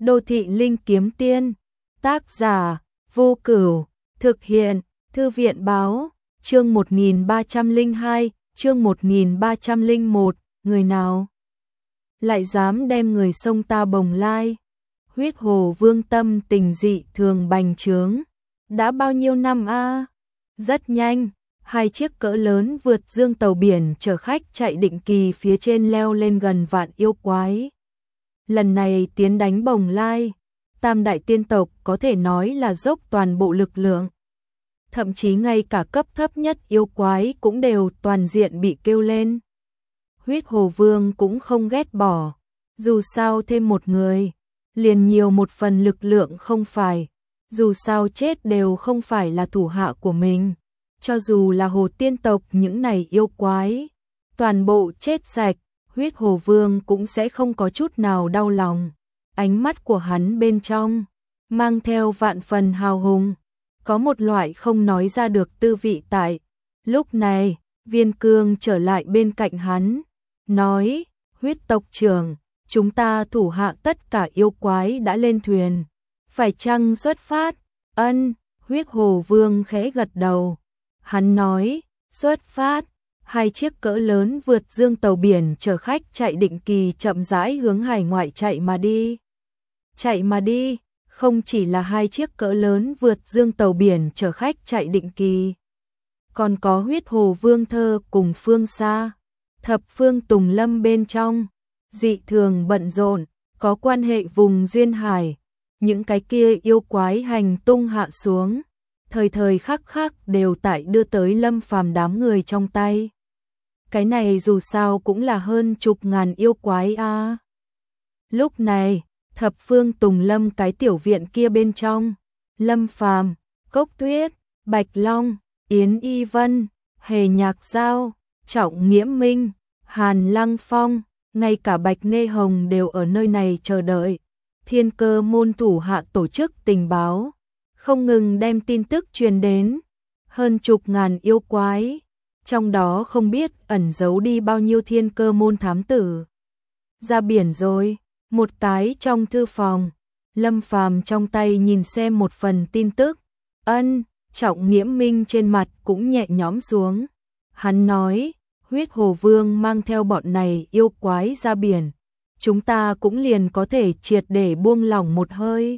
Đô thị linh kiếm tiên, tác giả, Vô Cửu, thực hiện, Thư viện báo, chương 1302, chương 1301, người nào lại dám đem người sông ta Bồng Lai. Huyết Hồ Vương tâm tình dị thường bành trướng. Đã bao nhiêu năm a? Rất nhanh, hai chiếc cỡ lớn vượt dương tàu biển chở khách chạy định kỳ phía trên leo lên gần vạn yêu quái. Lần này tiến đánh Bồng Lai, Tam đại tiên tộc có thể nói là dốc toàn bộ lực lượng. Thậm chí ngay cả cấp thấp nhất yêu quái cũng đều toàn diện bị kêu lên. Huyết Hồ Vương cũng không ghét bỏ, dù sao thêm một người, liền nhiều một phần lực lượng không phải, dù sao chết đều không phải là thủ hạ của mình, cho dù là Hồ tiên tộc những này yêu quái, toàn bộ chết sạch, Huyết Hồ Vương cũng sẽ không có chút nào đau lòng. Ánh mắt của hắn bên trong mang theo vạn phần hào hùng, có một loại không nói ra được tư vị tại. Lúc này, Viên Cương trở lại bên cạnh hắn, nói, Huyết tộc trưởng, chúng ta thủ hạ tất cả yêu quái đã lên thuyền, phải chăng xuất phát? Ân, Huyết Hồ Vương khẽ gật đầu. Hắn nói, xuất phát. Hai chiếc cỡ lớn vượt dương tàu biển chở khách chạy định kỳ chậm rãi hướng hải ngoại chạy mà đi. Chạy mà đi, không chỉ là hai chiếc cỡ lớn vượt dương tàu biển chở khách chạy định kỳ, còn có Huyết Hồ Vương thơ cùng Phương Sa, Thập Phương Tùng Lâm bên trong, dị thường bận rộn, có quan hệ vùng duyên hải, những cái kia yêu quái hành tung hạ xuống, thời thời khắc khắc đều tại đưa tới Lâm Phàm đám người trong tay. Cái này dù sao cũng là hơn chục ngàn yêu quái a. Lúc này, Thập Phương Tùng Lâm cái tiểu viện kia bên trong, Lâm Phàm, Cốc Tuyết, Bạch Long, Yến Y Vân, Hề Nhạc Giao, Trọng Nghiễm Minh, Hàn Lăng Phong, ngay cả Bạch Nê Hồng đều ở nơi này chờ đợi. Thiên Cơ môn thủ hạ tổ chức tình báo, không ngừng đem tin tức truyền đến. Hơn chục ngàn yêu quái, trong đó không biết ẩn giấu đi bao nhiêu Thiên Cơ môn thám tử. Ra biển rồi, một cái trong thư phòng, Lâm Phàm trong tay nhìn xem một phần tin tức. Ân, Trọng Nghiễm Minh trên mặt cũng nhẹ nhõm xuống. Hắn nói, Huyết Hồ Vương mang theo bọn này yêu quái ra biển, chúng ta cũng liền có thể triệt để buông lỏng một hơi.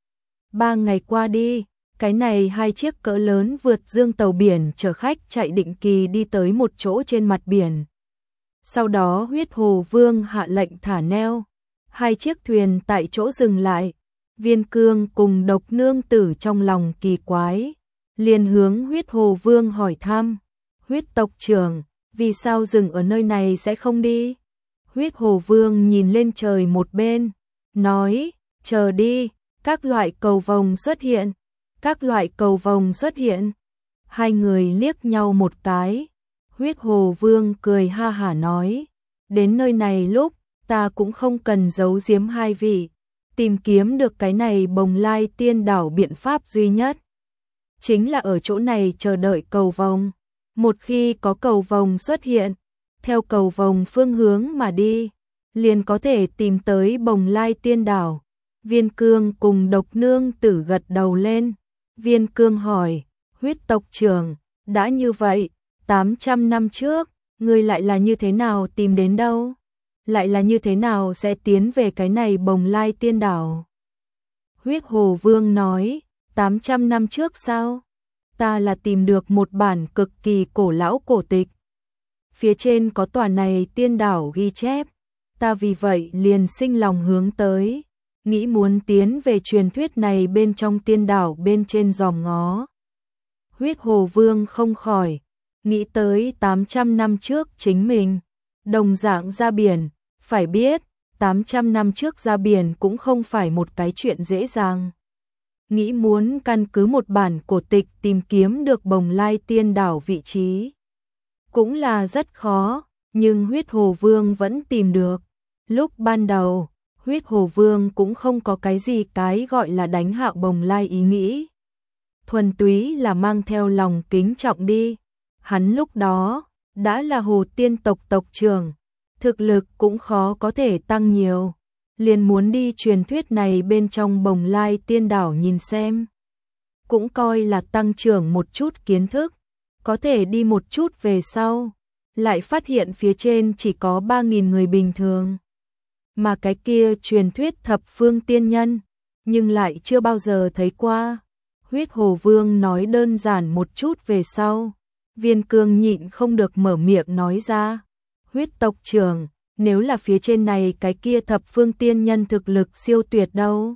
3 ngày qua đi, cái này hai chiếc cỡ lớn vượt dương tàu biển chở khách chạy định kỳ đi tới một chỗ trên mặt biển. Sau đó Huyết Hồ Vương hạ lệnh thả neo, hai chiếc thuyền tại chỗ dừng lại. Viên Cương cùng Độc Nương Tử trong lòng kỳ quái, liền hướng Huyết Hồ Vương hỏi thăm, Huyết tộc trưởng, vì sao dừng ở nơi này sẽ không đi? Huyết Hồ Vương nhìn lên trời một bên, nói, chờ đi, các loại cầu vồng xuất hiện, các loại cầu vồng xuất hiện. Hai người liếc nhau một cái, Huyết Hồ Vương cười ha hả nói, đến nơi này lúc, ta cũng không cần giấu giếm hai vị, tìm kiếm được cái này Bồng Lai tiên đảo biện pháp duy nhất, chính là ở chỗ này chờ đợi cầu vồng. Một khi có cầu vồng xuất hiện, theo cầu vồng phương hướng mà đi, liền có thể tìm tới Bồng Lai tiên đảo. Viên Cương cùng Độc Nương Tử gật đầu lên. Viên Cương hỏi, Huyết tộc trưởng, đã như vậy, 800 năm trước, ngươi lại là như thế nào tìm đến đâu? Lại là như thế nào sẽ tiến về cái này Bồng Lai tiên đảo? Huyết Hồ Vương nói, 800 năm trước sao? Ta là tìm được một bản cực kỳ cổ lão cổ tịch. Phía trên có tòa này tiên đảo ghi chép. Ta vì vậy liền sinh lòng hướng tới, nghĩ muốn tiến về truyền thuyết này bên trong tiên đảo bên trên dòm ngó. Huyết Hồ Vương không khỏi nghĩ tới 800 năm trước chính mình đồng dạng ra biển, phải biết 800 năm trước ra biển cũng không phải một cái chuyện dễ dàng. Nghĩ muốn căn cứ một bản cổ tịch tìm kiếm được Bồng Lai tiên đảo vị trí cũng là rất khó, nhưng Huyết Hồ Vương vẫn tìm được. Lúc ban đầu, Huyết Hồ Vương cũng không có cái gì cái gọi là đánh hạ Bồng Lai ý nghĩ, thuần túy là mang theo lòng kính trọng đi. Hắn lúc đó đã là Hồ tiên tộc tộc trưởng, thực lực cũng khó có thể tăng nhiều. liền muốn đi truyền thuyết này bên trong Bồng Lai Tiên Đảo nhìn xem. Cũng coi là tăng trưởng một chút kiến thức, có thể đi một chút về sau, lại phát hiện phía trên chỉ có 3.000 người bình thường. Mà cái kia truyền thuyết thập phương tiên nhân, nhưng lại chưa bao giờ thấy qua. Huyết Hồ Vương nói đơn giản một chút về sau, Viên Cương nhịn không được mở miệng nói ra. Huyết tộc trưởng, nếu là phía trên này cái kia thập phương tiên nhân thực lực siêu tuyệt đâu.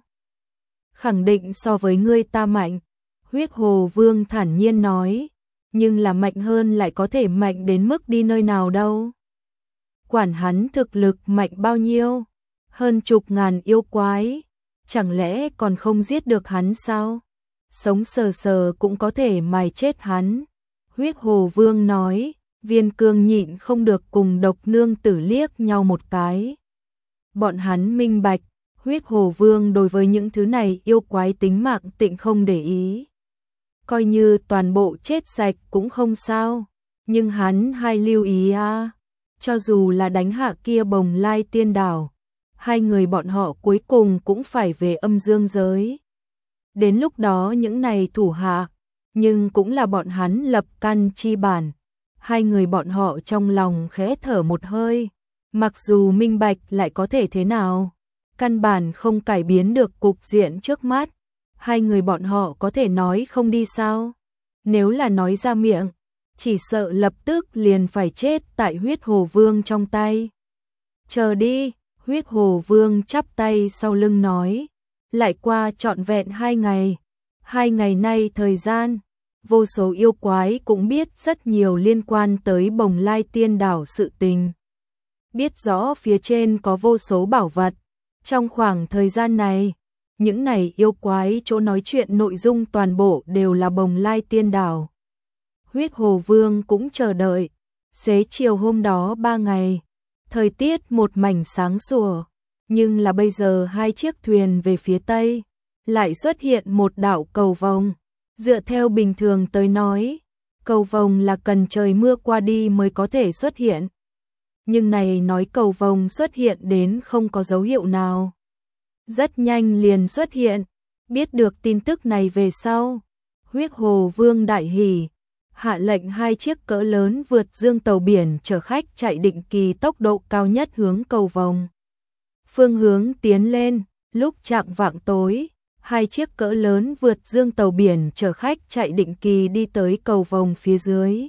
Khẳng định so với ngươi ta mạnh. Huyết Hồ Vương thản nhiên nói, nhưng là mạnh hơn lại có thể mạnh đến mức đi nơi nào đâu. Quản hắn thực lực mạnh bao nhiêu, hơn chục ngàn yêu quái, chẳng lẽ còn không giết được hắn sao? Sống sờ sờ cũng có thể mài chết hắn. Huyết Hồ Vương nói, Viên Cương nhịn không được cùng Độc Nương Tử liếc nhau một cái. Bọn hắn minh bạch, Huyết Hồ Vương đối với những thứ này yêu quái tính mạng tịnh không để ý. Coi như toàn bộ chết sạch cũng không sao, nhưng hắn hay lưu ý cho dù là đánh hạ kia Bồng Lai Tiên Đảo, hai người bọn họ cuối cùng cũng phải về âm dương giới. Đến lúc đó những này thủ hạ, nhưng cũng là bọn hắn lập căn chi bản. Hai người bọn họ trong lòng khẽ thở một hơi, mặc dù minh bạch lại có thể thế nào, căn bản không cải biến được cục diện trước mắt. Hai người bọn họ có thể nói không đi sao? Nếu là nói ra miệng, chỉ sợ lập tức liền phải chết tại Huyết Hồ Vương trong tay. Chờ đi, Huyết Hồ Vương chắp tay sau lưng nói, lại qua trọn vẹn 2 ngày. 2 ngày nay thời gian, vô số yêu quái cũng biết rất nhiều liên quan tới Bồng Lai Tiên Đảo sự tình. Biết rõ phía trên có vô số bảo vật. Trong khoảng thời gian này, những này yêu quái chỗ nói chuyện nội dung toàn bộ đều là Bồng Lai Tiên Đảo. Huyết Hồ Vương cũng chờ đợi. Xế chiều hôm đó 3 ngày, thời tiết một mảnh sáng sủa, nhưng là bây giờ hai chiếc thuyền về phía tây, lại xuất hiện một đạo cầu vồng. Dựa theo bình thường tới nói, cầu vồng là cần trời mưa qua đi mới có thể xuất hiện. Nhưng này nói cầu vồng xuất hiện đến không có dấu hiệu nào. Rất nhanh liền xuất hiện, biết được tin tức này về sau. Huyết Hồ Vương đại hỉ, hạ lệnh hai chiếc cỡ lớn vượt dương tàu biển chở khách chạy định kỳ tốc độ cao nhất hướng cầu vồng. Phương hướng tiến lên, lúc chạng vạng tối, hai chiếc cỡ lớn vượt dương tàu biển chở khách chạy định kỳ đi tới cầu vồng phía dưới.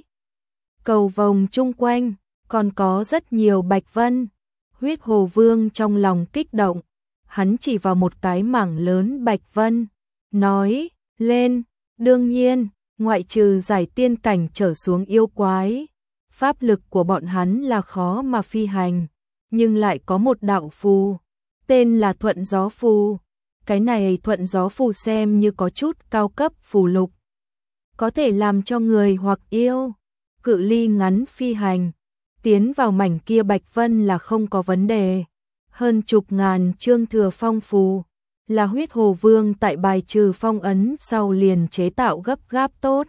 Cầu vồng chung quanh, còn có rất nhiều bạch vân. Huyết Hồ Vương trong lòng kích động, hắn chỉ vào một cái mảng lớn bạch vân, nói, lên, đương nhiên, ngoại trừ giải tiên cảnh trở xuống yêu quái, pháp lực của bọn hắn là khó mà phi hành, nhưng lại có một đạo phù, tên là Thuận Gió Phù. Cái này Thuận Gió Phù xem như có chút cao cấp phù lục, có thể làm cho người hoặc yêu cự ly ngắn phi hành, tiến vào mảnh kia bạch vân là không có vấn đề. Hơn chục ngàn chương thừa phong phù, là Huyết Hồ Vương tại bài trừ phong ấn sau liền chế tạo gấp gáp tốt.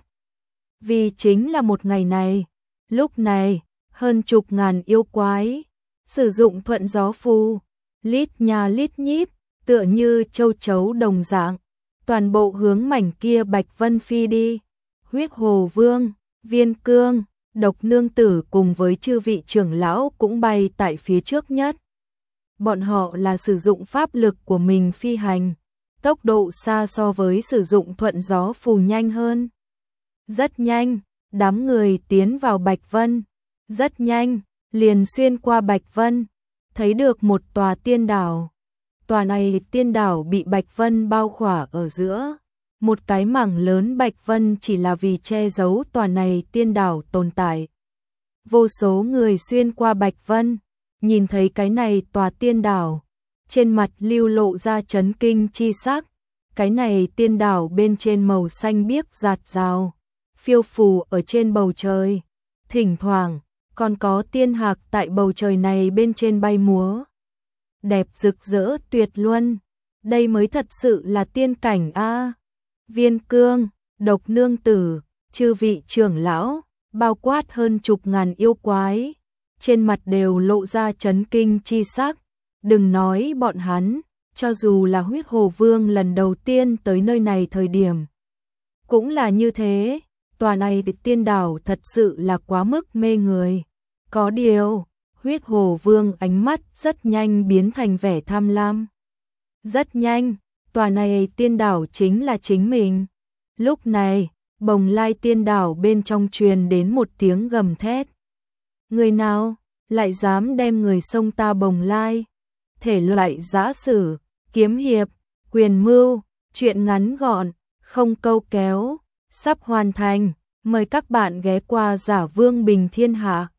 Vì chính là một ngày này, lúc này, hơn chục ngàn yêu quái sử dụng Thuận Gió Phù, lít nha lít nhít, tựa như châu chấu đồng dạng, toàn bộ hướng mảnh kia bạch vân phi đi. Huyết Hồ Vương, Viên Cương, Độc Nương Tử cùng với chư vị trưởng lão cũng bay tại phía trước nhất. Bọn họ là sử dụng pháp lực của mình phi hành, tốc độ xa so với sử dụng Thuận Gió Phù nhanh hơn. Rất nhanh, đám người tiến vào bạch vân, rất nhanh, liền xuyên qua bạch vân, thấy được một tòa tiên đảo. Tòa này tiên đảo bị bạch vân bao khỏa ở giữa. Một cái mảng lớn bạch vân chỉ là vì che giấu tòa này tiên đảo tồn tại. Vô số người xuyên qua bạch vân, nhìn thấy cái này tòa tiên đảo, trên mặt lưu lộ ra chấn kinh chi sắc. Cái này tiên đảo bên trên màu xanh biếc rạt rào, phiêu phù ở trên bầu trời. Thỉnh thoảng, còn có tiên hạc tại bầu trời này bên trên bay múa. Đẹp rực rỡ tuyệt luân, đây mới thật sự là tiên cảnh a. Viên Cương, Độc Nương Tử, chư vị trưởng lão, bao quát hơn chục ngàn yêu quái, trên mặt đều lộ ra chấn kinh chi sắc. Đừng nói bọn hắn, cho dù là Huyết Hồ Vương lần đầu tiên tới nơi này thời điểm. Cũng là như thế, tòa này tiên đảo thật sự là quá mức mê người. Có điều, Huyết Hồ Vương ánh mắt rất nhanh biến thành vẻ tham lam. Rất nhanh, tòa này tiên đảo chính là chính mình. Lúc này, Bồng Lai tiên đảo bên trong truyền đến một tiếng gầm thét. Người nào lại dám đem người sông ta Bồng Lai? Thể loại giã sử, kiếm hiệp, quyền mưu, truyện ngắn gọn, không câu kéo, sắp hoàn thành. Mời các bạn ghé qua Giả Vương Bình Thiên Hạ.